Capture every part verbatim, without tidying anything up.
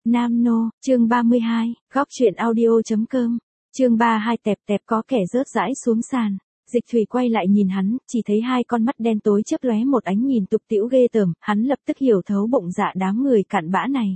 Nam Nô, chương ba mươi hai, góc truyện audio.com, chương ba mươi hai tẹp tẹp có kẻ rớt rãi xuống sàn. Dịch Thủy quay lại nhìn hắn, chỉ thấy hai con mắt đen tối chớp lóe một ánh nhìn tục tĩu ghê tởm, hắn lập tức hiểu thấu bụng dạ đám người cặn bã này.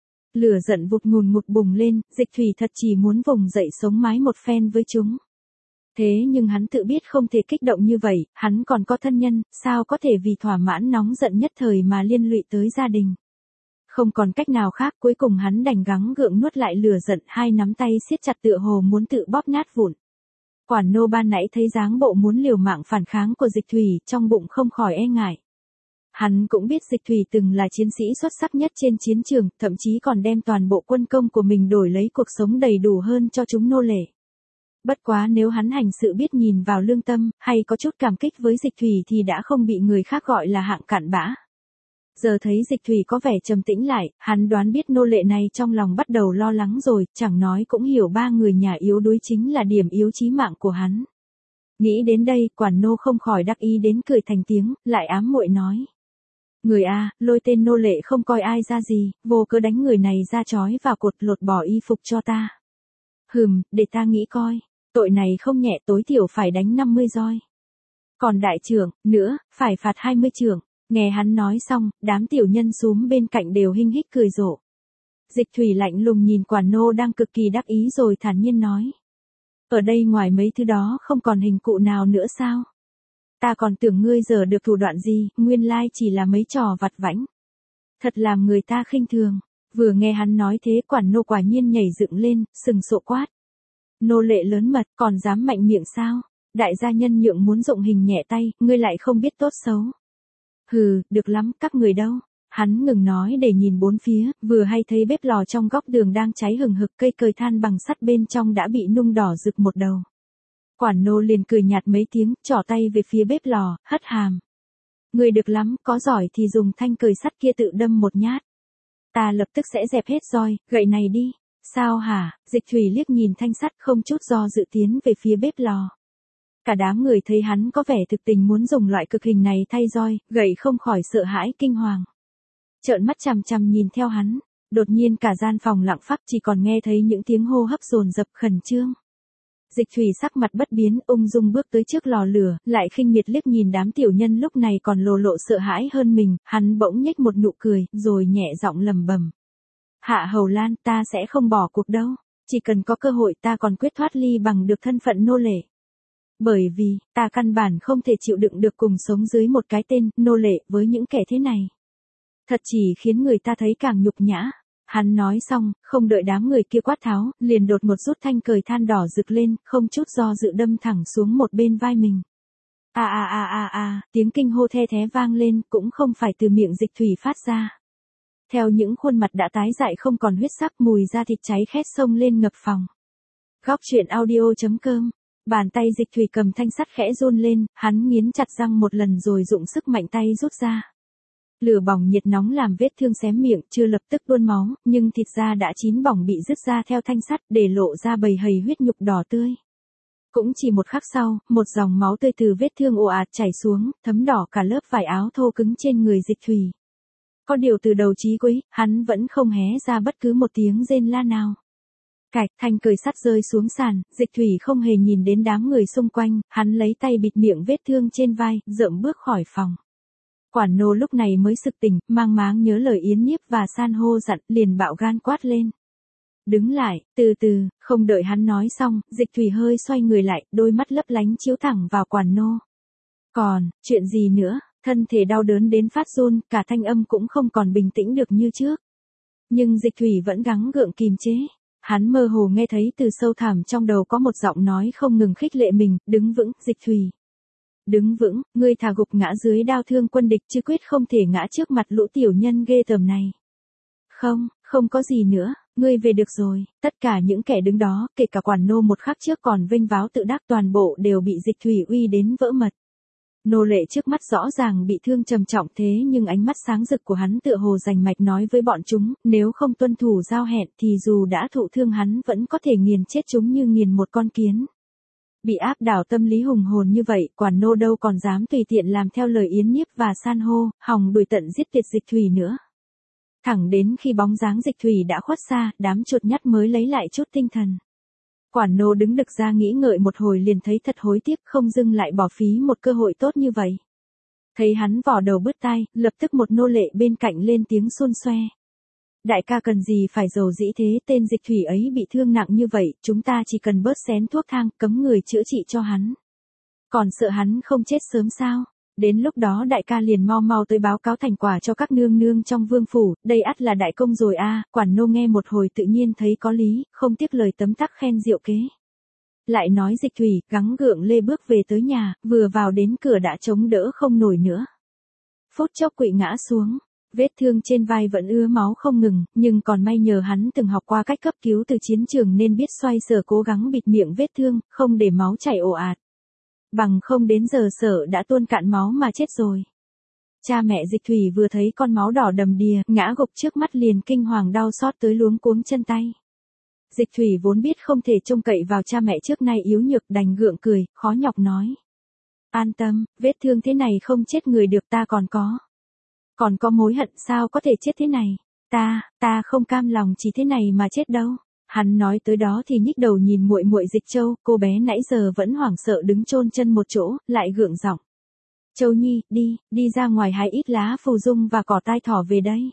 Lửa giận vụt ngùn ngụt bùng lên, Dịch Thủy thật chỉ muốn vùng dậy sống mái một phen với chúng. Thế nhưng hắn tự biết không thể kích động như vậy, hắn còn có thân nhân, sao có thể vì thỏa mãn nóng giận nhất thời mà liên lụy tới gia đình. Không còn cách nào khác, cuối cùng hắn đành gắng gượng nuốt lại lửa giận, hai nắm tay siết chặt tựa hồ muốn tự bóp nát vụn. Quản nô ban nãy thấy dáng bộ muốn liều mạng phản kháng của Dịch Thủy, trong bụng không khỏi e ngại. Hắn cũng biết Dịch Thủy từng là chiến sĩ xuất sắc nhất trên chiến trường, thậm chí còn đem toàn bộ quân công của mình đổi lấy cuộc sống đầy đủ hơn cho chúng nô lệ. Bất quá nếu hắn hành sự biết nhìn vào lương tâm, hay có chút cảm kích với Dịch Thủy thì đã không bị người khác gọi là hạng cặn bã. Giờ thấy Dịch Thủy có vẻ trầm tĩnh lại, hắn đoán biết nô lệ này trong lòng bắt đầu lo lắng rồi, chẳng nói cũng hiểu ba người nhà yếu đuối chính là điểm yếu chí mạng của hắn. Nghĩ đến đây, quản nô không khỏi đắc ý đến cười thành tiếng, lại ám muội nói. Người a, lôi tên nô lệ không coi ai ra gì, vô cớ đánh người này ra trói vào cột lột bỏ y phục cho ta. Hừm, để ta nghĩ coi, tội này không nhẹ, tối thiểu phải đánh năm mươi roi. Còn đại trưởng, nữa, phải phạt hai mươi trưởng. Nghe hắn nói xong, đám tiểu nhân xúm bên cạnh đều hinh hích cười rộ. Dịch Thủy lạnh lùng nhìn quản nô đang cực kỳ đắc ý rồi thản nhiên nói. Ở đây ngoài mấy thứ đó không còn hình cụ nào nữa sao? Ta còn tưởng ngươi giờ được thủ đoạn gì, nguyên lai chỉ là mấy trò vặt vãnh. Thật làm người ta khinh thường. Vừa nghe hắn nói thế, quản nô quả nhiên nhảy dựng lên, sừng sộ quát. Nô lệ lớn mật, còn dám mạnh miệng sao? Đại gia nhân nhượng muốn dụng hình nhẹ tay, ngươi lại không biết tốt xấu. Hừ, được lắm, các người đâu. Hắn ngừng nói để nhìn bốn phía, vừa hay thấy bếp lò trong góc đường đang cháy hừng hực, cây cời than bằng sắt bên trong đã bị nung đỏ rực một đầu. Quản nô liền cười nhạt mấy tiếng, trỏ tay về phía bếp lò, hất hàm. Người được lắm, có giỏi thì dùng thanh cời sắt kia tự đâm một nhát. Ta lập tức sẽ dẹp hết roi, gậy này đi. Sao hả? Dịch Thủy liếc nhìn thanh sắt không chút do dự tiến về phía bếp lò. Cả đám người thấy hắn có vẻ thực tình muốn dùng loại cực hình này thay roi, gậy không khỏi sợ hãi kinh hoàng. Trợn mắt chằm chằm nhìn theo hắn, đột nhiên cả gian phòng lặng phắc, chỉ còn nghe thấy những tiếng hô hấp dồn dập khẩn trương. Dịch Thủy sắc mặt bất biến, ung dung bước tới trước lò lửa, lại khinh miệt liếc nhìn đám tiểu nhân lúc này còn lồ lộ sợ hãi hơn mình, hắn bỗng nhếch một nụ cười, rồi nhẹ giọng lẩm bẩm. Hạ Hầu Lan, ta sẽ không bỏ cuộc đâu, chỉ cần có cơ hội ta còn quyết thoát ly bằng được thân phận nô lệ. Bởi vì, ta căn bản không thể chịu đựng được cùng sống dưới một cái tên, nô lệ, với những kẻ thế này. Thật chỉ khiến người ta thấy càng nhục nhã. Hắn nói xong, không đợi đám người kia quát tháo, liền đột một rút thanh cời than đỏ rực lên, không chút do dự đâm thẳng xuống một bên vai mình. A a a a a, tiếng kinh hô the thé vang lên, cũng không phải từ miệng Dịch Thủy phát ra. Theo những khuôn mặt đã tái dại không còn huyết sắc, mùi da thịt cháy khét xông lên ngập phòng. Góc truyện audio.com. Bàn tay Dịch Thủy cầm thanh sắt khẽ run lên, hắn nghiến chặt răng một lần rồi dụng sức mạnh tay rút ra. Lửa bỏng nhiệt nóng làm vết thương xém miệng, chưa lập tức tuôn máu, nhưng thịt da đã chín bỏng bị rứt ra theo thanh sắt, để lộ ra bầy hầy huyết nhục đỏ tươi. Cũng chỉ một khắc sau, một dòng máu tươi từ vết thương ồ ạt chảy xuống, thấm đỏ cả lớp vải áo thô cứng trên người Dịch Thủy. Có điều từ đầu chí cuối, hắn vẫn không hé ra bất cứ một tiếng rên la nào. Cạch, thanh cời sắt rơi xuống sàn, Dịch Thủy không hề nhìn đến đám người xung quanh, hắn lấy tay bịt miệng vết thương trên vai, rợm bước khỏi phòng. Quản nô lúc này mới sực tỉnh, mang máng nhớ lời Yến Nhiếp và San hô dặn, liền bạo gan quát lên. Đứng lại, từ từ, không đợi hắn nói xong, Dịch Thủy hơi xoay người lại, đôi mắt lấp lánh chiếu thẳng vào quản nô. Còn, chuyện gì nữa? Thân thể đau đớn đến phát run, cả thanh âm cũng không còn bình tĩnh được như trước. Nhưng Dịch Thủy vẫn gắng gượng kìm chế. Hắn mơ hồ nghe thấy từ sâu thẳm trong đầu có một giọng nói không ngừng khích lệ mình, đứng vững, Dịch Thủy. Đứng vững, ngươi thà gục ngã dưới đao thương quân địch chứ quyết không thể ngã trước mặt lũ tiểu nhân ghê tởm này. Không, không có gì nữa, ngươi về được rồi. Tất cả những kẻ đứng đó, kể cả quản nô một khắc trước còn vênh váo tự đắc, toàn bộ đều bị Dịch Thủy uy đến vỡ mật. Nô lệ trước mắt rõ ràng bị thương trầm trọng thế nhưng ánh mắt sáng rực của hắn tựa hồ rành mạch nói với bọn chúng, nếu không tuân thủ giao hẹn thì dù đã thụ thương hắn vẫn có thể nghiền chết chúng như nghiền một con kiến. Bị áp đảo tâm lý hùng hồn như vậy, quản nô đâu còn dám tùy tiện làm theo lời Yến Nhiếp và San hô, hòng đuổi tận giết tuyệt Dịch Thủy nữa. Thẳng đến khi bóng dáng Dịch Thủy đã khuất xa, đám chuột nhắt mới lấy lại chút tinh thần. Quản nô đứng đực ra nghĩ ngợi một hồi liền thấy thật hối tiếc, không dưng lại bỏ phí một cơ hội tốt như vậy. Thấy hắn vò đầu bứt tai, lập tức một nô lệ bên cạnh lên tiếng xôn xoe. Đại ca cần gì phải giàu dĩ thế, tên Dịch Thủy ấy bị thương nặng như vậy, chúng ta chỉ cần bớt xén thuốc thang, cấm người chữa trị cho hắn. Còn sợ hắn không chết sớm sao? Đến lúc đó đại ca liền mau mau tới báo cáo thành quả cho các nương nương trong vương phủ, đây ắt là đại công rồi a. Quản nô nghe một hồi tự nhiên thấy có lý, không tiếc lời tấm tắc khen diệu kế. Lại nói Dịch Thủy, gắng gượng lê bước về tới nhà, vừa vào đến cửa đã chống đỡ không nổi nữa. Phút chốc quỵ ngã xuống, vết thương trên vai vẫn ứa máu không ngừng, nhưng còn may nhờ hắn từng học qua cách cấp cứu từ chiến trường nên biết xoay sở cố gắng bịt miệng vết thương, không để máu chảy ồ ạt. Bằng không đến giờ sợ đã tuôn cạn máu mà chết rồi. Cha mẹ Dịch Thủy vừa thấy con máu đỏ đầm đìa, ngã gục trước mắt liền kinh hoàng đau xót tới luống cuống chân tay. Dịch Thủy vốn biết không thể trông cậy vào cha mẹ trước nay yếu nhược, đành gượng cười, khó nhọc nói. An tâm, vết thương thế này không chết người được, ta còn có. Còn có mối hận sao có thể chết thế này. Ta, ta không cam lòng chỉ thế này mà chết đâu. Hắn nói tới đó thì nhích đầu nhìn muội muội Dịch Châu, cô bé nãy giờ vẫn hoảng sợ đứng chôn chân một chỗ, lại gượng giọng. Châu Nhi, đi, đi ra ngoài hái ít lá phù dung và cỏ tai thỏ về đây.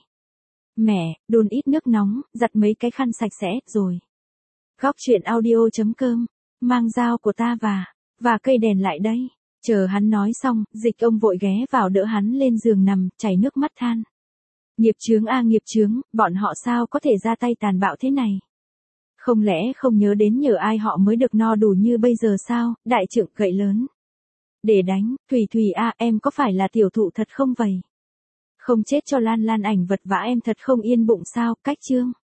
Mẹ, đun ít nước nóng, giặt mấy cái khăn sạch sẽ, rồi. Góc truyện audio chấm com, mang dao của ta và, và cây đèn lại đây. Chờ hắn nói xong, Dịch ông vội ghé vào đỡ hắn lên giường nằm, chảy nước mắt than. Nghiệp chướng a nghiệp chướng, bọn họ sao có thể ra tay tàn bạo thế này? Không lẽ không nhớ đến nhờ ai họ mới được no đủ như bây giờ sao, đại trượng gậy lớn. Để đánh, Thủy Thủy a em có phải là tiểu thụ thật không vậy? Không chết cho Lan Lan ảnh vật vã em thật không yên bụng sao, cách chương.